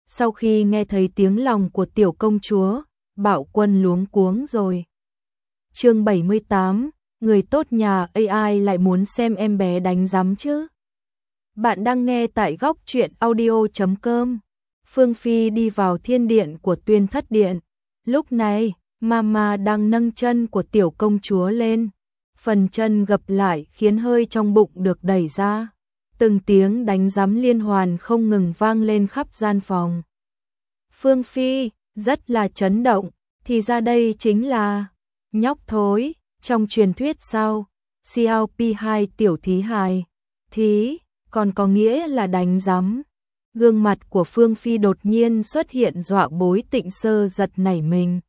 Sau khi nghe thấy tiếng lòng của tiểu công chúa, Bạo Quân luống cuống rồi. Chương 78, người tốt nhà AI lại muốn xem em bé đánh rắm chứ. Bạn đang nghe tại góc truyện audio.com. Phương Phi đi vào thiên điện của Tuyên Thất Điện. Lúc này, Mama đang nâng chân của tiểu công chúa lên. Phần chân gập lại khiến hơi trong bụng được đẩy ra. Từng tiếng đánh rắm liên hoàn không ngừng vang lên khắp gian phòng. Phương Phi rất là chấn động, thì ra đây chính là nhóc thối trong truyền thuyết sao? CLP2 tiểu thí hài. Thí còn có nghĩa là đánh rắm. Gương mặt của Phương Phi đột nhiên xuất hiện dọa bối Tịnh Sơ giật nảy mình.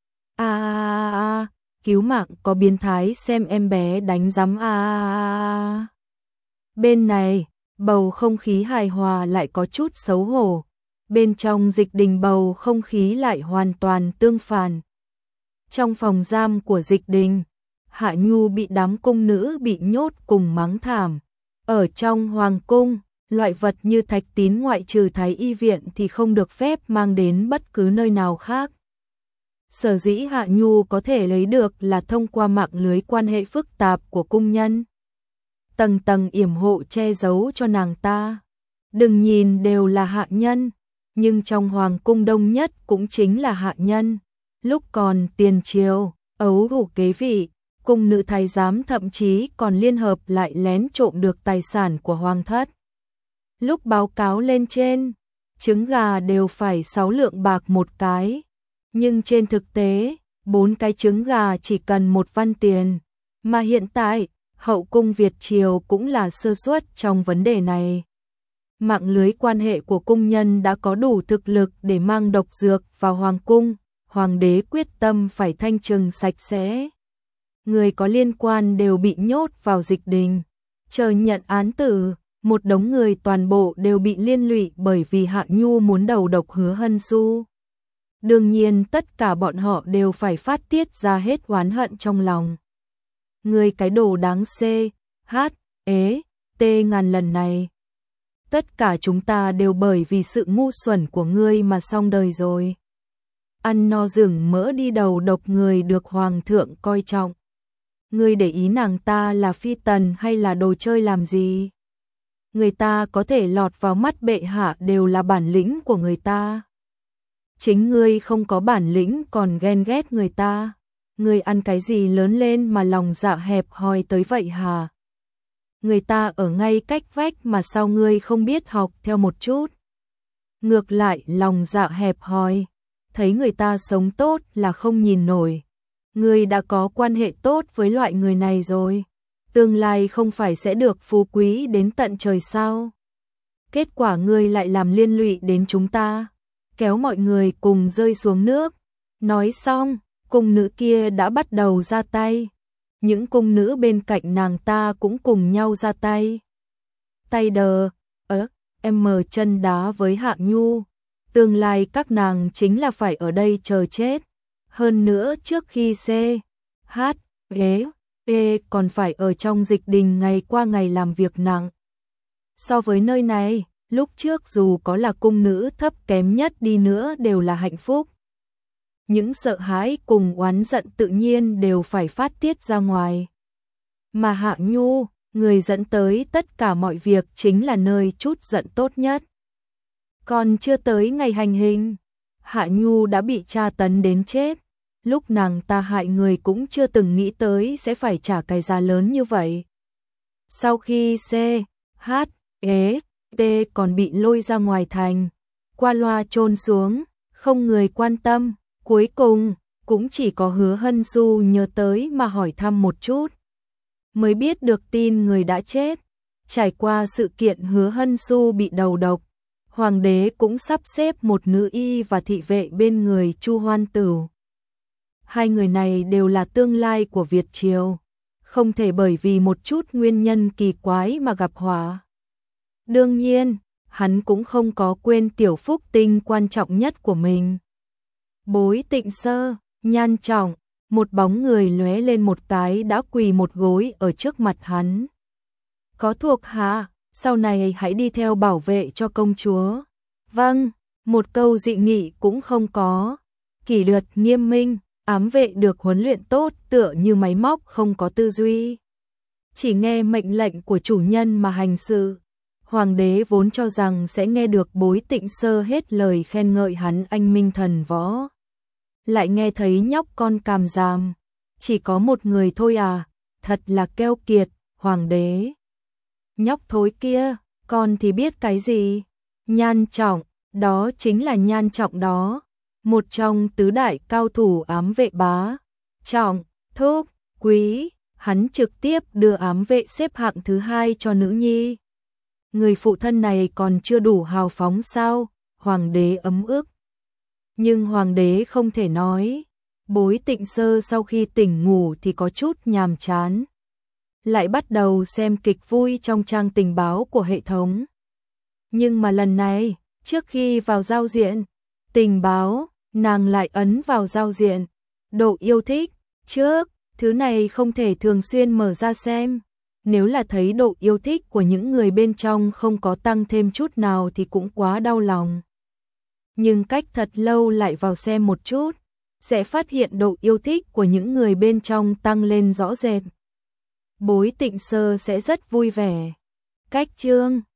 Cứu mạng, có biến thái xem em bé đánh rắm Bên này, bầu không khí hài hòa lại có chút xấu hổ. Bên trong Dịch Đình bầu không khí lại hoàn toàn tương phản. Trong phòng giam của Dịch Đình, Hạ Nhu bị đám cung nữ bị nhốt cùng mắng thảm. Ở trong hoàng cung, loại vật như thạch tín ngoại trừ thái y viện thì không được phép mang đến bất cứ nơi nào khác. Sở dĩ Hạ Nhu có thể lấy được là thông qua mạng lưới quan hệ phức tạp của cung nhân. Tầng tầng yểm hộ che giấu cho nàng ta. Đừng nhìn đều là hạ nhân, nhưng trong hoàng cung đông nhất cũng chính là hạ nhân. Lúc còn tiền triều, ấu hủ kế vị, cung nữ thái giám thậm chí còn liên hợp lại lén trộm được tài sản của hoàng thất. Lúc báo cáo lên trên, trứng gà đều phải 6 lượng bạc một cái. Nhưng trên thực tế, 4 cái trứng gà chỉ cần 1 văn tiền. Mà hiện tại, hậu cung Việt triều cũng là sơ suất trong vấn đề này. Mạng lưới quan hệ của cung nhân đã có đủ thực lực để mang độc dược vào hoàng cung. Hoàng đế quyết tâm phải thanh trừng sạch sẽ. Người có liên quan đều bị nhốt vào Dịch Đình. Chờ nhận án tử, một đống người toàn bộ đều bị liên lụy bởi vì Hạ Nhu muốn đầu độc Hứa Hân Xu. Đương nhiên tất cả bọn họ đều phải phát tiết ra hết oán hận trong lòng. Người cái đồ đáng ngàn lần này. Tất cả chúng ta đều bởi vì sự ngu xuẩn của ngươi mà xong đời rồi. Ăn no rừng mỡ đi đầu độc người được hoàng thượng coi trọng. Ngươi để ý nàng ta là phi tần hay là đồ chơi làm gì? Người ta có thể lọt vào mắt bệ hạ đều là bản lĩnh của người ta. Chính ngươi không có bản lĩnh còn ghen ghét người ta. Ngươi ăn cái gì lớn lên mà lòng dạ hẹp hòi tới vậy hả? Người ta ở ngay cách vách mà sao ngươi không biết học theo một chút? Ngược lại lòng dạ hẹp hòi, thấy người ta sống tốt là không nhìn nổi. Ngươi đã có quan hệ tốt với loại người này rồi. Tương lai không phải sẽ được phú quý đến tận trời sao? Kết quả ngươi lại làm liên lụy đến chúng ta, kéo mọi người cùng rơi xuống nước. Nói xong, cung nữ kia đã bắt đầu ra tay. Những cung nữ bên cạnh nàng ta cũng cùng nhau ra tay. Tay đờ, em mở chân đá với Hạ Nhu. Tương lai các nàng chính là phải ở đây chờ chết. Hơn nữa trước khi còn phải ở trong Dịch Đình ngày qua ngày làm việc nặng. So với nơi này, lúc trước dù có là cung nữ thấp kém nhất đi nữa đều là hạnh phúc. Những sợ hãi cùng oán giận tự nhiên đều phải phát tiết ra ngoài. Mà Hạ Nhu, người dẫn tới tất cả mọi việc chính là nơi chút giận tốt nhất. Còn chưa tới ngày hành hình, Hạ Nhu đã bị tra tấn đến chết. Lúc nàng ta hại người cũng chưa từng nghĩ tới sẽ phải trả cái giá lớn như vậy. Sau khi còn bị lôi ra ngoài thành, qua loa chôn xuống, không người quan tâm. Cuối cùng, cũng chỉ có Hứa Hân Xu nhớ tới mà hỏi thăm một chút. Mới biết được tin người đã chết. Trải qua sự kiện Hứa Hân Xu bị đầu độc, hoàng đế cũng sắp xếp một nữ y và thị vệ bên người Chu Hoan Tửu. Hai người này đều là tương lai của Việt triều, không thể bởi vì một chút nguyên nhân kỳ quái mà gặp họa. Đương nhiên, hắn cũng không có quên tiểu phúc tinh quan trọng nhất của mình. Bối Tịnh Sơ, nhan trọng, một bóng người lóe lên một cái đã quỳ một gối ở trước mặt hắn. Có thuộc hạ, sau này hãy đi theo bảo vệ cho công chúa. Vâng, Một câu dị nghị cũng không có. Kỷ luật nghiêm minh, ám vệ được huấn luyện tốt tựa như máy móc không có tư duy. Chỉ nghe mệnh lệnh của chủ nhân mà hành sự. Hoàng đế vốn cho rằng sẽ nghe được Bối Tịnh Sơ hết lời khen ngợi hắn anh minh thần võ. Lại nghe thấy nhóc con càm ràm. Chỉ có một người thôi à, thật là keo kiệt, hoàng đế. Nhóc thối kia, con thì biết cái gì? Nhan Trọng, đó chính là Nhan Trọng đó. Một trong tứ đại cao thủ ám vệ Bá Trọng, Thúc, Quý, hắn trực tiếp đưa ám vệ xếp hạng thứ 2 cho nữ nhi. Người phụ thân này còn chưa đủ hào phóng sao? Hoàng đế ấm ức. Nhưng hoàng đế không thể nói. Bối Tịnh Sơ sau khi tỉnh ngủ thì có chút nhàm chán. Lại bắt đầu xem kịch vui trong trang tình báo của hệ thống. Nhưng mà lần này, trước khi vào giao diện, tình báo, nàng lại ấn vào giao diện. Độ yêu thích, trước, thứ này không thể thường xuyên mở ra xem. Nếu là thấy độ yêu thích của những người bên trong không có tăng thêm chút nào thì cũng quá đau lòng. Nhưng cách thật lâu lại vào xem một chút, sẽ phát hiện độ yêu thích của những người bên trong tăng lên rõ rệt. Bối Tịnh Sơ sẽ rất vui vẻ. Cách chương